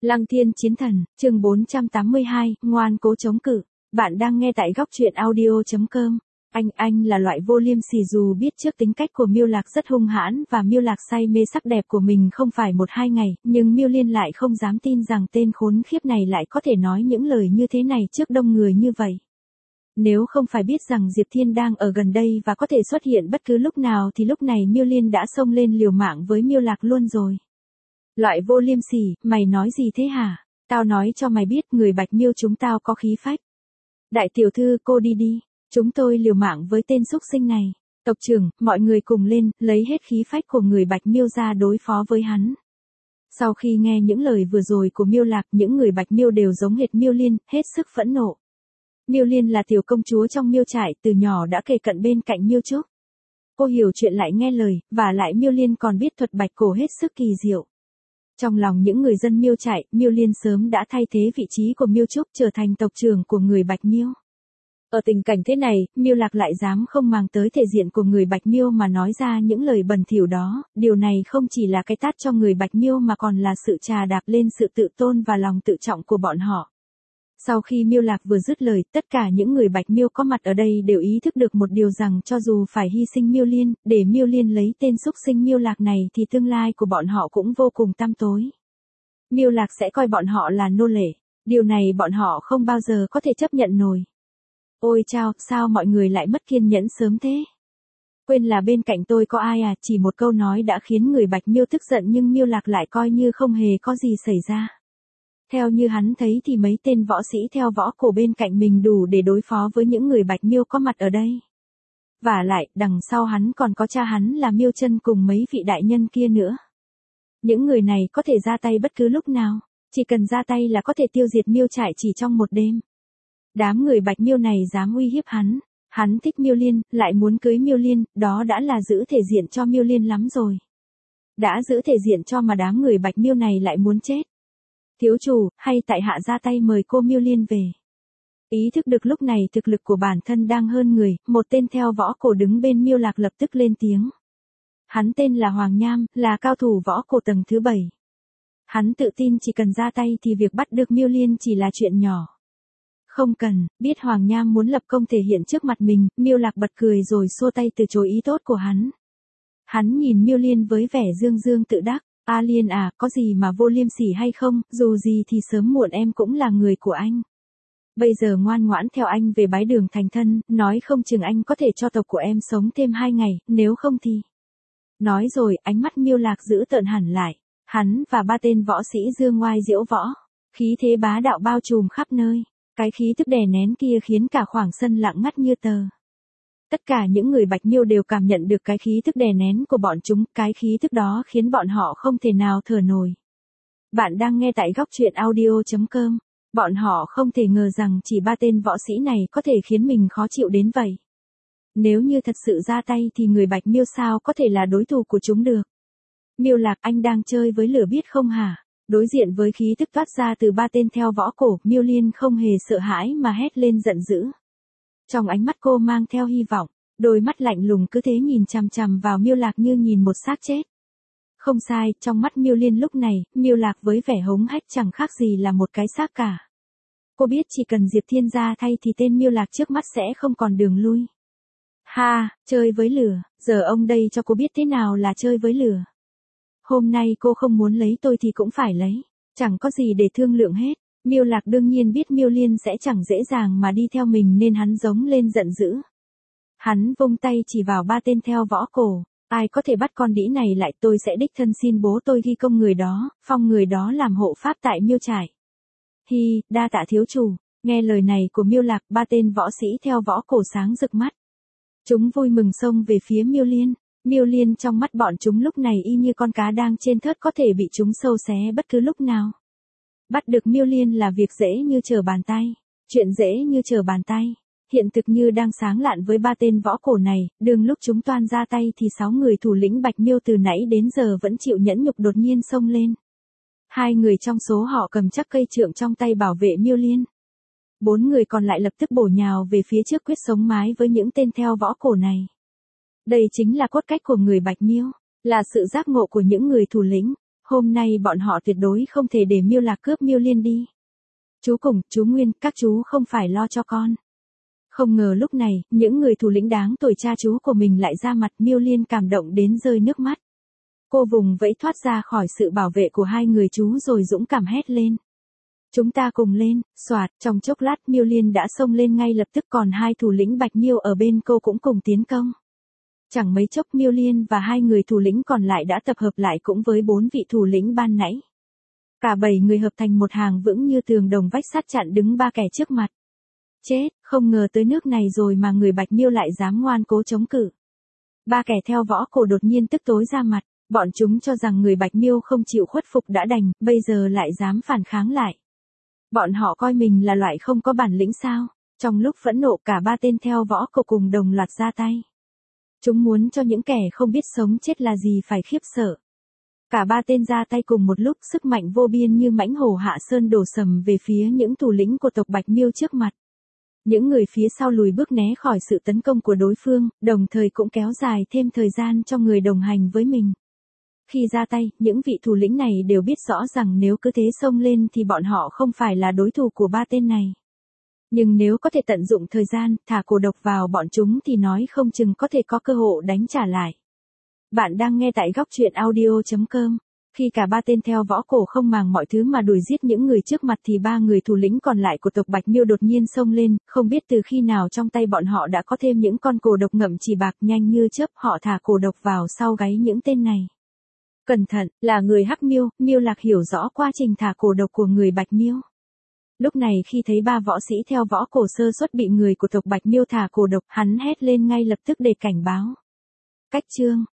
Lăng Thiên Chiến Thần, chương 482, ngoan cố chống cự. Bạn đang nghe tại góc truyện audio.com. Anh là loại vô liêm sỉ, dù biết trước tính cách của Miêu Lạc rất hung hãn và Miêu Lạc say mê sắc đẹp của mình không phải 1-2 ngày, nhưng Miêu Liên lại không dám tin rằng tên khốn khiếp này lại có thể nói những lời như thế này trước đông người như vậy. Nếu không phải biết rằng Diệp Thiên đang ở gần đây và có thể xuất hiện bất cứ lúc nào thì lúc này Miêu Liên đã xông lên liều mạng với Miêu Lạc luôn rồi. Loại vô liêm sỉ, mày nói gì thế hả? Tao nói cho mày biết, người Bạch Miêu chúng tao có khí phách. Đại tiểu thư, cô đi đi, chúng tôi liều mạng với tên xúc sinh này. Tộc trưởng, mọi người cùng lên, lấy hết khí phách của người Bạch Miêu ra đối phó với hắn. Sau khi nghe những lời vừa rồi của Miêu Lạc, những người Bạch Miêu đều giống hệt Miêu Liên, hết sức phẫn nộ. Miêu Liên là tiểu công chúa trong Miêu trại, từ nhỏ đã kề cận bên cạnh Miêu Trúc. Cô hiểu chuyện lại nghe lời, và lại Miêu Liên còn biết thuật bạch cổ hết sức kỳ diệu. Trong lòng những người dân Miêu trại, Miêu Liên sớm đã thay thế vị trí của Miêu Trúc trở thành tộc trưởng của người Bạch Miêu. Ở tình cảnh thế này, Miêu Lạc lại dám không màng tới thể diện của người Bạch Miêu mà nói ra những lời bẩn thỉu đó, điều này không chỉ là cái tát cho người Bạch Miêu mà còn là sự trà đạp lên sự tự tôn và lòng tự trọng của bọn họ. Sau khi Miêu Lạc vừa dứt lời, tất cả những người Bạch Miêu có mặt ở đây đều ý thức được một điều, rằng cho dù phải hy sinh Miêu Liên, để Miêu Liên lấy tên xúc sinh Miêu Lạc này thì tương lai của bọn họ cũng vô cùng tăm tối. Miêu Lạc sẽ coi bọn họ là nô lệ, điều này bọn họ không bao giờ có thể chấp nhận nổi. Ôi chao, sao mọi người lại mất kiên nhẫn sớm thế? Quên là bên cạnh tôi có ai à? Chỉ một câu nói đã khiến người Bạch Miêu tức giận, nhưng Miêu Lạc lại coi như không hề có gì xảy ra. Theo như hắn thấy thì mấy tên võ sĩ theo võ cổ bên cạnh mình đủ để đối phó với những người Bạch Miêu có mặt ở đây. Vả lại, đằng sau hắn còn có cha hắn là Miêu Chân cùng mấy vị đại nhân kia nữa. Những người này có thể ra tay bất cứ lúc nào, chỉ cần ra tay là có thể tiêu diệt Miêu trại chỉ trong một đêm. Đám người Bạch Miêu này dám uy hiếp hắn thích Miêu Liên, lại muốn cưới Miêu Liên, đó đã là giữ thể diện cho Miêu Liên lắm rồi. Đã giữ thể diện cho mà đám người Bạch Miêu này lại muốn chết. Thiếu chủ, hay tại hạ ra tay mời cô Miêu Liên về. Ý thức được lúc này thực lực của bản thân đang hơn người, một tên theo võ cổ đứng bên Miêu Lạc lập tức lên tiếng. Hắn tên là Hoàng Nham, là cao thủ võ cổ tầng thứ 7. Hắn tự tin chỉ cần ra tay thì việc bắt được Miêu Liên chỉ là chuyện nhỏ. Không cần, biết Hoàng Nham muốn lập công thể hiện trước mặt mình, Miêu Lạc bật cười rồi xua tay từ chối ý tốt của hắn. Hắn nhìn Miêu Liên với vẻ dương dương tự đắc. A Liên à, có gì mà vô liêm sỉ hay không, dù gì thì sớm muộn em cũng là người của anh. Bây giờ ngoan ngoãn theo anh về bái đường thành thân, nói không chừng anh có thể cho tộc của em sống thêm 2 ngày, nếu không thì... Nói rồi, ánh mắt Miêu Lạc giữ tợn hẳn lại. Hắn và 3 tên võ sĩ dương ngoai diễu võ. Khí thế bá đạo bao trùm khắp nơi. Cái khí tức đè nén kia khiến cả khoảng sân lặng ngắt như tờ. Tất cả những người Bạch Miêu đều cảm nhận được cái khí tức đè nén của bọn chúng, cái khí tức đó khiến bọn họ không thể nào thở nổi. Bạn đang nghe tại góc truyện audio.com. Bọn họ không thể ngờ rằng chỉ 3 tên võ sĩ này có thể khiến mình khó chịu đến vậy. Nếu như thật sự ra tay thì người Bạch Miêu sao có thể là đối thủ của chúng được. Miêu Lạc, anh đang chơi với lửa biết không hả? Đối diện với khí tức toát ra từ 3 tên theo võ cổ, Miêu Liên không hề sợ hãi mà hét lên giận dữ. Trong ánh mắt cô mang theo hy vọng, đôi mắt lạnh lùng cứ thế nhìn chằm chằm vào Miêu Lạc như nhìn một xác chết. Không sai, trong mắt Miêu Liên lúc này, Miêu Lạc với vẻ hống hách chẳng khác gì là một cái xác cả. Cô biết chỉ cần Diệp Thiên ra thay thì tên Miêu Lạc trước mắt sẽ không còn đường lui. Ha, chơi với lửa, giờ ông đây cho cô biết thế nào là chơi với lửa. Hôm nay cô không muốn lấy tôi thì cũng phải lấy, chẳng có gì để thương lượng hết. Miêu Lạc đương nhiên biết Miêu Liên sẽ chẳng dễ dàng mà đi theo mình nên hắn giống lên giận dữ. Hắn vung tay chỉ vào 3 tên theo võ cổ, ai có thể bắt con đĩ này lại, tôi sẽ đích thân xin bố tôi ghi công người đó, phong người đó làm hộ pháp tại Miêu trại. Hi, đa tạ thiếu chủ. Nghe lời này của Miêu Lạc, 3 tên võ sĩ theo võ cổ sáng rực mắt. Chúng vui mừng xông về phía Miêu Liên. Miêu Liên trong mắt bọn chúng lúc này y như con cá đang trên thớt, có thể bị chúng sâu xé bất cứ lúc nào. Bắt được Miêu Liên là việc dễ như trở bàn tay. Chuyện dễ như trở bàn tay. Hiện thực như đang sáng lạn với 3 tên võ cổ này, đừng lúc chúng toan ra tay thì 6 người thủ lĩnh Bạch Miêu từ nãy đến giờ vẫn chịu nhẫn nhục đột nhiên xông lên. 2 người trong số họ cầm chắc cây trượng trong tay bảo vệ Miêu Liên. 4 người còn lại lập tức bổ nhào về phía trước quyết sống mái với những tên theo võ cổ này. Đây chính là cốt cách của người Bạch Miêu, là sự giác ngộ của những người thủ lĩnh. hôm nay bọn họ tuyệt đối không thể để Miêu Lạc cướp Miêu Liên đi. Chú Cùng, chú Nguyên, các chú không phải lo cho con. Không ngờ lúc này, những người thủ lĩnh đáng tuổi cha chú của mình lại ra mặt. Miêu Liên cảm động đến rơi nước mắt. Cô vùng vẫy thoát ra khỏi sự bảo vệ của hai người chú rồi dũng cảm hét lên. Chúng ta cùng lên, soạt, trong chốc lát Miêu Liên đã xông lên ngay lập tức, còn hai thủ lĩnh Bạch Miêu ở bên cô cũng cùng tiến công. Chẳng mấy chốc Miêu Liên và hai người thủ lĩnh còn lại đã tập hợp lại cũng với 4 vị thủ lĩnh ban nãy. Cả 7 người hợp thành một hàng vững như tường đồng vách sắt chặn đứng 3 kẻ trước mặt. Chết, không ngờ tới nước này rồi mà người Bạch Miêu lại dám ngoan cố chống cự. 3 kẻ theo võ cổ đột nhiên tức tối ra mặt, bọn chúng cho rằng người Bạch Miêu không chịu khuất phục đã đành, bây giờ lại dám phản kháng lại. Bọn họ coi mình là loại không có bản lĩnh sao? Trong lúc phẫn nộ cả 3 tên theo võ cổ cùng đồng loạt ra tay. Chúng muốn cho những kẻ không biết sống chết là gì phải khiếp sợ. Cả 3 tên ra tay cùng một lúc, sức mạnh vô biên như mãnh hổ hạ sơn đổ sầm về phía những thủ lĩnh của tộc Bạch Miêu trước mặt. Những người phía sau lùi bước né khỏi sự tấn công của đối phương, đồng thời cũng kéo dài thêm thời gian cho người đồng hành với mình. Khi ra tay, những vị thủ lĩnh này đều biết rõ rằng nếu cứ thế xông lên thì bọn họ không phải là đối thủ của 3 tên này. Nhưng nếu có thể tận dụng thời gian, thả cổ độc vào bọn chúng thì nói không chừng có thể có cơ hội đánh trả lại. Bạn đang nghe tại góc truyện audio.com. Khi cả 3 tên theo võ cổ không màng mọi thứ mà đuổi giết những người trước mặt thì 3 người thủ lĩnh còn lại của tộc Bạch Miêu đột nhiên xông lên, không biết từ khi nào trong tay bọn họ đã có thêm những con cổ độc ngậm chỉ bạc, nhanh như chớp họ thả cổ độc vào sau gáy những tên này. Cẩn thận, là người Hắc Miêu. Miêu Lạc hiểu rõ quá trình thả cổ độc của người Bạch Miêu. Lúc này khi thấy 3 võ sĩ theo võ cổ sơ suất bị người của tộc Bạch Miêu thả cổ độc, hắn hét lên ngay lập tức để cảnh báo. Cách chương